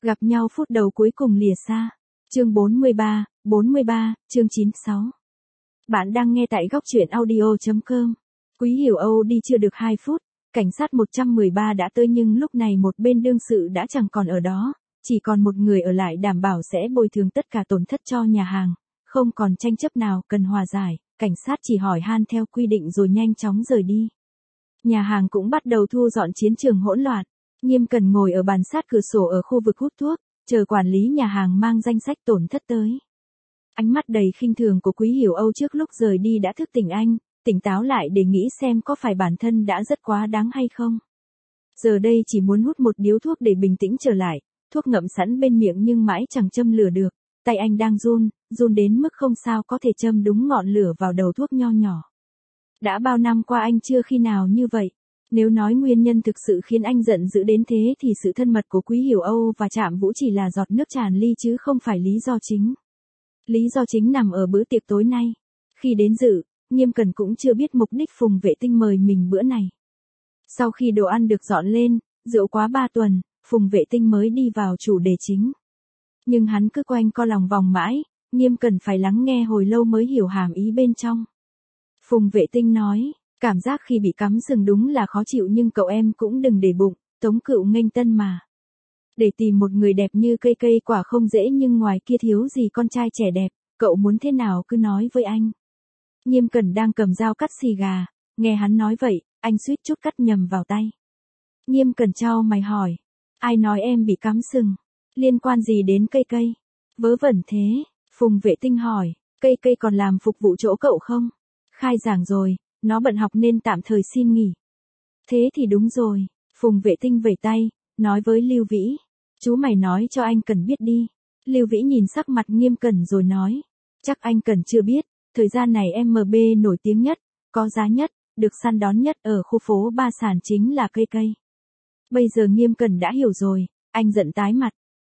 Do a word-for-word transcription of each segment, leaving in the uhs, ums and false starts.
Gặp nhau phút đầu cuối cùng lìa xa. Chương bốn mươi ba, bốn mươi ba, chương chín mươi sáu. Bạn đang nghe tại góc truyện audio chấm com. Quý Hiểu Âu đi chưa được hai phút, cảnh sát một trăm mười ba đã tới nhưng lúc này một bên đương sự đã chẳng còn ở đó, chỉ còn một người ở lại đảm bảo sẽ bồi thường tất cả tổn thất cho nhà hàng, không còn tranh chấp nào cần hòa giải, cảnh sát chỉ hỏi han theo quy định rồi nhanh chóng rời đi. Nhà hàng cũng bắt đầu thu dọn chiến trường hỗn loạn. Nghiêm Cần ngồi ở bàn sát cửa sổ ở khu vực hút thuốc, chờ quản lý nhà hàng mang danh sách tổn thất tới. Ánh mắt đầy khinh thường của Quý Hiểu Âu trước lúc rời đi đã thức tỉnh anh, tỉnh táo lại để nghĩ xem có phải bản thân đã rất quá đáng hay không. Giờ đây chỉ muốn hút một điếu thuốc để bình tĩnh trở lại, thuốc ngậm sẵn bên miệng nhưng mãi chẳng châm lửa được, tay anh đang run, run đến mức không sao có thể châm đúng ngọn lửa vào đầu thuốc nho nhỏ. Đã bao năm qua anh chưa khi nào như vậy. Nếu nói nguyên nhân thực sự khiến anh giận dữ đến thế thì sự thân mật của Quý Hiểu Âu và Trạm Vũ chỉ là giọt nước tràn ly chứ không phải lý do chính. Lý do chính nằm ở bữa tiệc tối nay. Khi đến dự, Nghiêm Cần cũng chưa biết mục đích Phùng Vệ Tinh mời mình bữa này. Sau khi đồ ăn được dọn lên, rượu quá ba tuần, Phùng Vệ Tinh mới đi vào chủ đề chính. Nhưng hắn cứ quanh co lòng vòng mãi, Nghiêm Cần phải lắng nghe hồi lâu mới hiểu hàm ý bên trong. Phùng Vệ Tinh nói. Cảm giác khi bị cắm sừng đúng là khó chịu nhưng cậu em cũng đừng để bụng, Tống Cựu nghênh tân mà. Để tìm một người đẹp như cây cây quả không dễ nhưng ngoài kia thiếu gì con trai trẻ đẹp, cậu muốn thế nào cứ nói với anh. Nghiêm Cần đang cầm dao cắt xì gà, nghe hắn nói vậy, anh suýt chút cắt nhầm vào tay. Nghiêm Cần chau mày hỏi, ai nói em bị cắm sừng, liên quan gì đến cây cây? Vớ vẩn thế, Phùng Vệ Tinh hỏi, cây cây còn làm phục vụ chỗ cậu không? Khai giảng rồi. Nó bận học nên tạm thời xin nghỉ. Thế thì đúng rồi, Phùng Vệ Tinh vẩy tay, nói với Lưu Vĩ. Chú mày nói cho anh Cần biết đi. Lưu Vĩ nhìn sắc mặt Nghiêm Cần rồi nói. Chắc anh Cần chưa biết, thời gian này em bê nổi tiếng nhất, có giá nhất, được săn đón nhất ở khu phố Ba Sàn chính là cây cây. Bây giờ Nghiêm Cần đã hiểu rồi, anh giận tái mặt.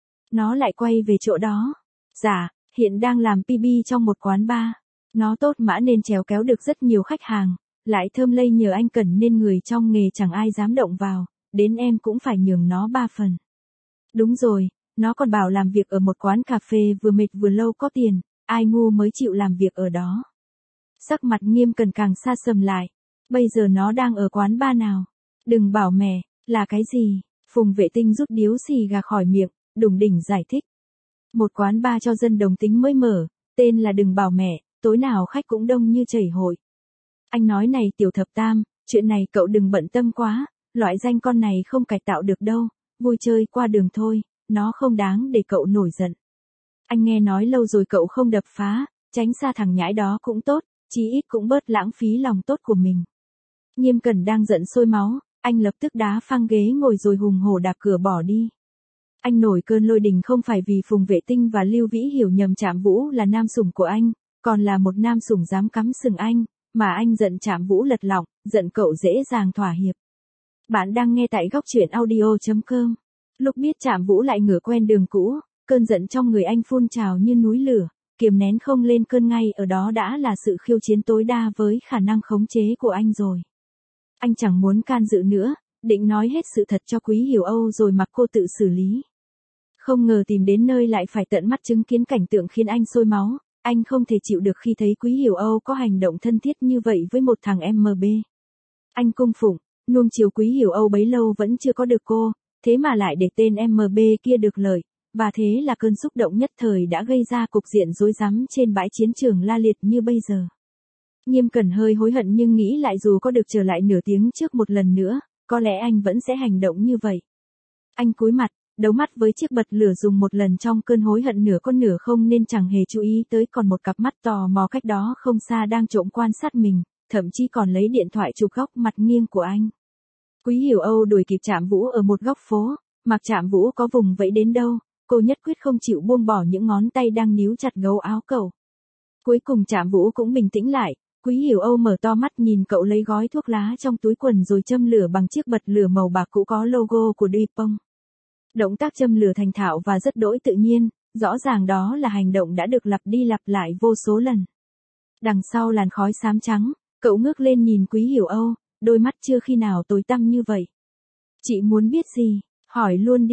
Nó lại quay về chỗ đó. Dạ, hiện đang làm pê bê trong một quán bar. Nó tốt mã nên trèo kéo được rất nhiều khách hàng, lại thơm lây nhờ anh Cần nên người trong nghề chẳng ai dám động vào, đến em cũng phải nhường nó ba phần. Đúng rồi, nó còn bảo làm việc ở một quán cà phê vừa mệt vừa lâu có tiền, ai ngu mới chịu làm việc ở đó. Sắc mặt Nghiêm Cần càng xa sầm lại, bây giờ nó đang ở quán bar nào? Đừng bảo mẹ, là cái gì? Phùng Vệ Tinh rút điếu xì gà khỏi miệng, đùng đỉnh giải thích. Một quán bar cho dân đồng tính mới mở, tên là Đừng Bảo Mẹ. Tối nào khách cũng đông như chảy hội. Anh nói này Tiểu Thập Tam, chuyện này cậu đừng bận tâm quá, loại danh con này không cải tạo được đâu, vui chơi qua đường thôi, nó không đáng để cậu nổi giận. Anh nghe nói lâu rồi cậu không đập phá, tránh xa thằng nhãi đó cũng tốt, chí ít cũng bớt lãng phí lòng tốt của mình. Nghiêm Cần đang giận sôi máu, anh lập tức đá phăng ghế ngồi rồi hùng hổ đạp cửa bỏ đi. Anh nổi cơn lôi đình không phải vì Phùng Vệ Tinh và Lưu Vĩ hiểu nhầm Trạm Vũ là nam sủng của anh. Còn là một nam sủng dám cắm sừng anh, mà anh giận Trạm Vũ lật lọng, giận cậu dễ dàng thỏa hiệp. Bạn đang nghe tại góc truyện audio chấm com. Lúc biết Trạm Vũ lại ngửa quen đường cũ, cơn giận trong người anh phun trào như núi lửa, kiềm nén không lên cơn ngay ở đó đã là sự khiêu chiến tối đa với khả năng khống chế của anh rồi. Anh chẳng muốn can dự nữa, định nói hết sự thật cho Quý Hiểu Âu rồi mặc cô tự xử lý. Không ngờ tìm đến nơi lại phải tận mắt chứng kiến cảnh tượng khiến anh sôi máu. Anh không thể chịu được khi thấy Quý Hiểu Âu có hành động thân thiết như vậy với một thằng em bê. Anh cung phụng, nuông chiều Quý Hiểu Âu bấy lâu vẫn chưa có được cô, thế mà lại để tên em bê kia được lợi, và thế là cơn xúc động nhất thời đã gây ra cục diện rối rắm trên bãi chiến trường la liệt như bây giờ. Nghiêm Cần hơi hối hận nhưng nghĩ lại dù có được trở lại nửa tiếng trước một lần nữa, có lẽ anh vẫn sẽ hành động như vậy. Anh cúi mặt. Đấu mắt với chiếc bật lửa dùng một lần trong cơn hối hận nửa con nửa không nên chẳng hề chú ý tới còn một cặp mắt tò mò cách đó không xa đang trộm quan sát mình, thậm chí còn lấy điện thoại chụp góc mặt nghiêng của anh. Quý Hiểu Âu đuổi kịp Trạm Vũ ở một góc phố, mặc Trạm Vũ có vùng vẫy đến đâu, cô nhất quyết không chịu buông bỏ những ngón tay đang níu chặt gấu áo cậu. Cuối cùng Trạm Vũ cũng bình tĩnh lại, Quý Hiểu Âu mở to mắt nhìn cậu lấy gói thuốc lá trong túi quần rồi châm lửa bằng chiếc bật lửa màu bạc cũ có logo của Dupont. Động tác châm lửa thành thạo và rất đỗi tự nhiên, rõ ràng đó là hành động đã được lặp đi lặp lại vô số lần. Đằng sau làn khói xám trắng, cậu ngước lên nhìn Quý Hiểu Âu, đôi mắt chưa khi nào tối tăm như vậy. Chị muốn biết gì? Hỏi luôn đi.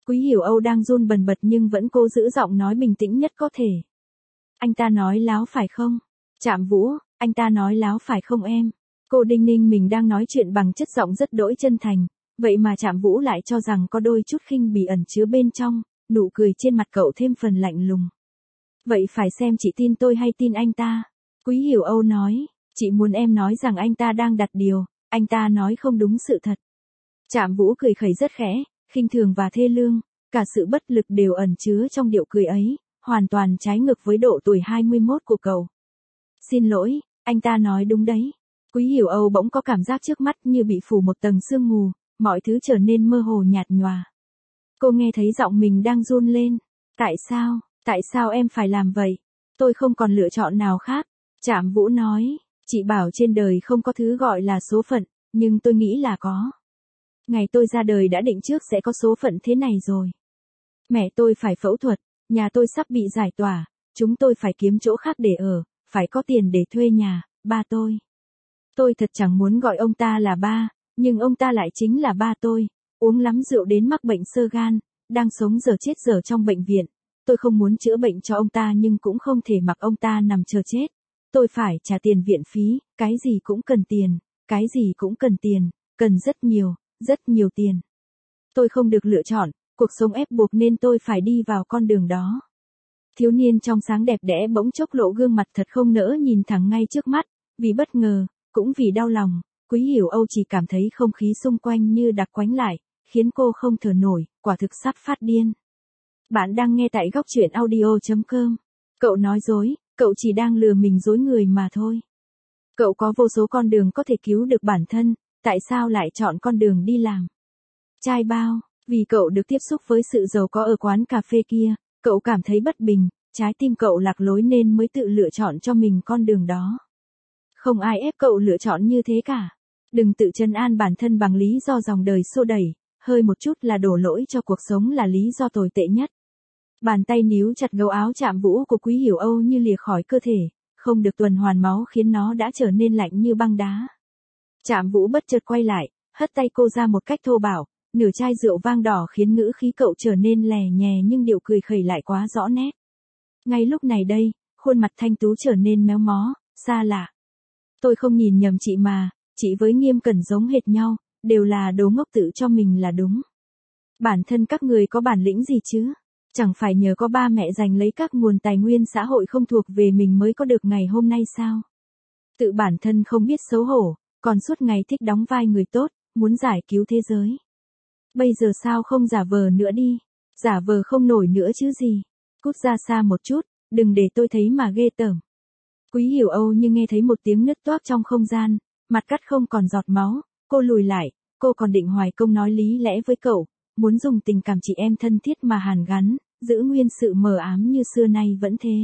Quý Hiểu Âu đang run bần bật nhưng vẫn cố giữ giọng nói bình tĩnh nhất có thể. Anh ta nói láo phải không? Trạm Vũ, anh ta nói láo phải không em? Cô đinh ninh mình đang nói chuyện bằng chất giọng rất đỗi chân thành, vậy mà Trạm Vũ lại cho rằng có đôi chút khinh bỉ ẩn chứa bên trong, nụ cười trên mặt cậu thêm phần lạnh lùng. Vậy phải xem chị tin tôi hay tin anh ta. Quý Hiểu Âu nói, chị muốn em nói rằng anh ta đang đặt điều, anh ta nói không đúng sự thật. Trạm Vũ cười khẩy rất khẽ, khinh thường và thê lương, cả sự bất lực đều ẩn chứa trong điệu cười ấy, hoàn toàn trái ngược với độ tuổi hai mươi mốt của cậu. Xin lỗi, anh ta nói đúng đấy. Quý Hiểu Âu bỗng có cảm giác trước mắt như bị phủ một tầng sương mù, mọi thứ trở nên mơ hồ nhạt nhòa. Cô nghe thấy giọng mình đang run lên. Tại sao, tại sao em phải làm vậy? Tôi không còn lựa chọn nào khác. Trạm Vũ nói, chị bảo trên đời không có thứ gọi là số phận, nhưng tôi nghĩ là có. Ngày tôi ra đời đã định trước sẽ có số phận thế này rồi. Mẹ tôi phải phẫu thuật, nhà tôi sắp bị giải tỏa, chúng tôi phải kiếm chỗ khác để ở, phải có tiền để thuê nhà, ba tôi. Tôi thật chẳng muốn gọi ông ta là ba, nhưng ông ta lại chính là ba tôi, uống lắm rượu đến mắc bệnh xơ gan, đang sống giờ chết giờ trong bệnh viện. Tôi không muốn chữa bệnh cho ông ta nhưng cũng không thể mặc ông ta nằm chờ chết. Tôi phải trả tiền viện phí, cái gì cũng cần tiền, cái gì cũng cần tiền, cần rất nhiều, rất nhiều tiền. Tôi không được lựa chọn, cuộc sống ép buộc nên tôi phải đi vào con đường đó. Thiếu niên trong sáng đẹp đẽ bỗng chốc lộ gương mặt thật không nỡ nhìn thẳng ngay trước mắt, vì bất ngờ, cũng vì đau lòng, Quý Hiểu Âu chỉ cảm thấy không khí xung quanh như đặc quánh lại, khiến cô không thở nổi, quả thực sắp phát điên. Bạn đang nghe tại góc truyện audio chấm com. Cậu nói dối, cậu chỉ đang lừa mình dối người mà thôi. Cậu có vô số con đường có thể cứu được bản thân, tại sao lại chọn con đường đi làm trai bao? Vì cậu được tiếp xúc với sự giàu có ở quán cà phê kia, cậu cảm thấy bất bình, trái tim cậu lạc lối nên mới tự lựa chọn cho mình con đường đó. Không ai ép cậu lựa chọn như thế cả. Đừng tự trấn an bản thân bằng lý do dòng đời xô đẩy, hơi một chút là đổ lỗi cho cuộc sống là lý do tồi tệ nhất. Bàn tay níu chặt gấu áo Trạm Vũ của Quý Hiểu Âu như lìa khỏi cơ thể, không được tuần hoàn máu khiến nó đã trở nên lạnh như băng đá. Trạm Vũ bất chợt quay lại, hất tay cô ra một cách thô bạo, nửa chai rượu vang đỏ khiến ngữ khí cậu trở nên lè nhè nhưng điệu cười khẩy lại quá rõ nét. Ngay lúc này đây, khuôn mặt thanh tú trở nên méo mó, xa lạ. Tôi không nhìn nhầm chị mà, chị với Nghiêm Cẩn giống hệt nhau, đều là đồ ngốc tự cho mình là đúng. Bản thân các người có bản lĩnh gì chứ? Chẳng phải nhờ có ba mẹ giành lấy các nguồn tài nguyên xã hội không thuộc về mình mới có được ngày hôm nay sao? Tự bản thân không biết xấu hổ, còn suốt ngày thích đóng vai người tốt, muốn giải cứu thế giới. Bây giờ sao không giả vờ nữa đi? Giả vờ không nổi nữa chứ gì? Cút ra xa một chút, đừng để tôi thấy mà ghê tởm. Quý Hiểu Âu như nghe thấy một tiếng nứt toác trong không gian, mặt cắt không còn giọt máu, cô lùi lại, cô còn định hoài công nói lý lẽ với cậu, muốn dùng tình cảm chị em thân thiết mà hàn gắn, giữ nguyên sự mờ ám như xưa nay vẫn thế.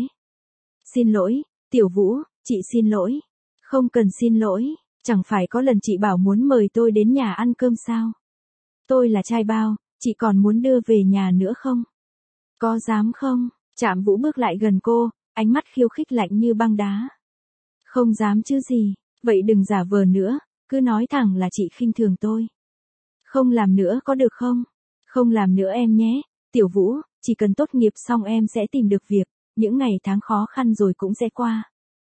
Xin lỗi, Tiểu Vũ, chị xin lỗi. Không cần xin lỗi, chẳng phải có lần chị bảo muốn mời tôi đến nhà ăn cơm sao? Tôi là trai bao, chị còn muốn đưa về nhà nữa không? Có dám không? Trạm Vũ bước lại gần cô, ánh mắt khiêu khích lạnh như băng đá. Không dám chứ gì, vậy đừng giả vờ nữa, cứ nói thẳng là chị khinh thường tôi. Không làm nữa có được không? Không làm nữa em nhé, Tiểu Vũ, chỉ cần tốt nghiệp xong em sẽ tìm được việc, những ngày tháng khó khăn rồi cũng sẽ qua.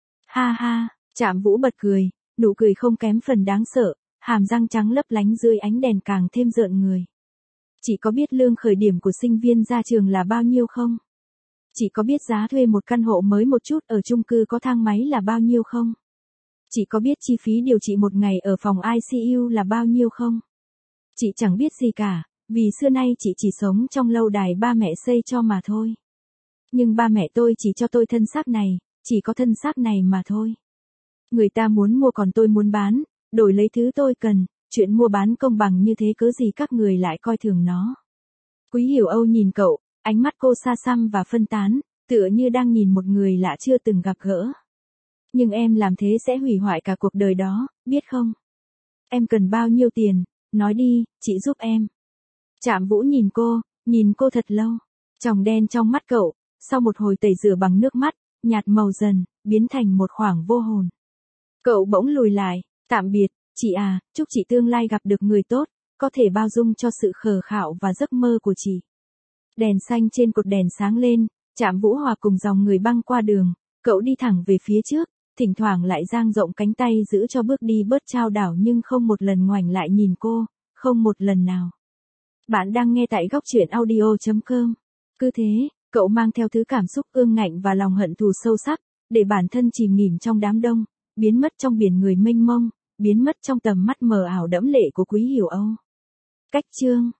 Ha ha, Trạm Vũ bật cười, nụ cười không kém phần đáng sợ, hàm răng trắng lấp lánh dưới ánh đèn càng thêm rợn người. Chị có biết lương khởi điểm của sinh viên ra trường là bao nhiêu không? Chị có biết giá thuê một căn hộ mới một chút ở chung cư có thang máy là bao nhiêu không? Chị có biết chi phí điều trị một ngày ở phòng i xê u là bao nhiêu không? Chị chẳng biết gì cả, vì xưa nay chị chỉ sống trong lâu đài ba mẹ xây cho mà thôi. Nhưng ba mẹ tôi chỉ cho tôi thân xác này, chỉ có thân xác này mà thôi. Người ta muốn mua còn tôi muốn bán, đổi lấy thứ tôi cần, chuyện mua bán công bằng như thế cớ gì các người lại coi thường nó. Quý Hiểu Âu nhìn cậu, ánh mắt cô xa xăm và phân tán, tựa như đang nhìn một người lạ chưa từng gặp gỡ. Nhưng em làm thế sẽ hủy hoại cả cuộc đời đó, biết không? Em cần bao nhiêu tiền, nói đi, chị giúp em. Trạm Vũ nhìn cô, nhìn cô thật lâu. Tròng đen trong mắt cậu, sau một hồi tẩy rửa bằng nước mắt, nhạt màu dần, biến thành một khoảng vô hồn. Cậu bỗng lùi lại, tạm biệt, chị à, chúc chị tương lai gặp được người tốt, có thể bao dung cho sự khờ khạo và giấc mơ của chị. Đèn xanh trên cột đèn sáng lên, Trạm Vũ Hòa cùng dòng người băng qua đường, cậu đi thẳng về phía trước, thỉnh thoảng lại dang rộng cánh tay giữ cho bước đi bớt chao đảo nhưng không một lần ngoảnh lại nhìn cô, không một lần nào. Bạn đang nghe tại góc truyện audio chấm com. Cứ thế, cậu mang theo thứ cảm xúc ương ngạnh và lòng hận thù sâu sắc, để bản thân chìm nghỉm trong đám đông, biến mất trong biển người mênh mông, biến mất trong tầm mắt mờ ảo đẫm lệ của Quý Hiểu Âu. Cách chương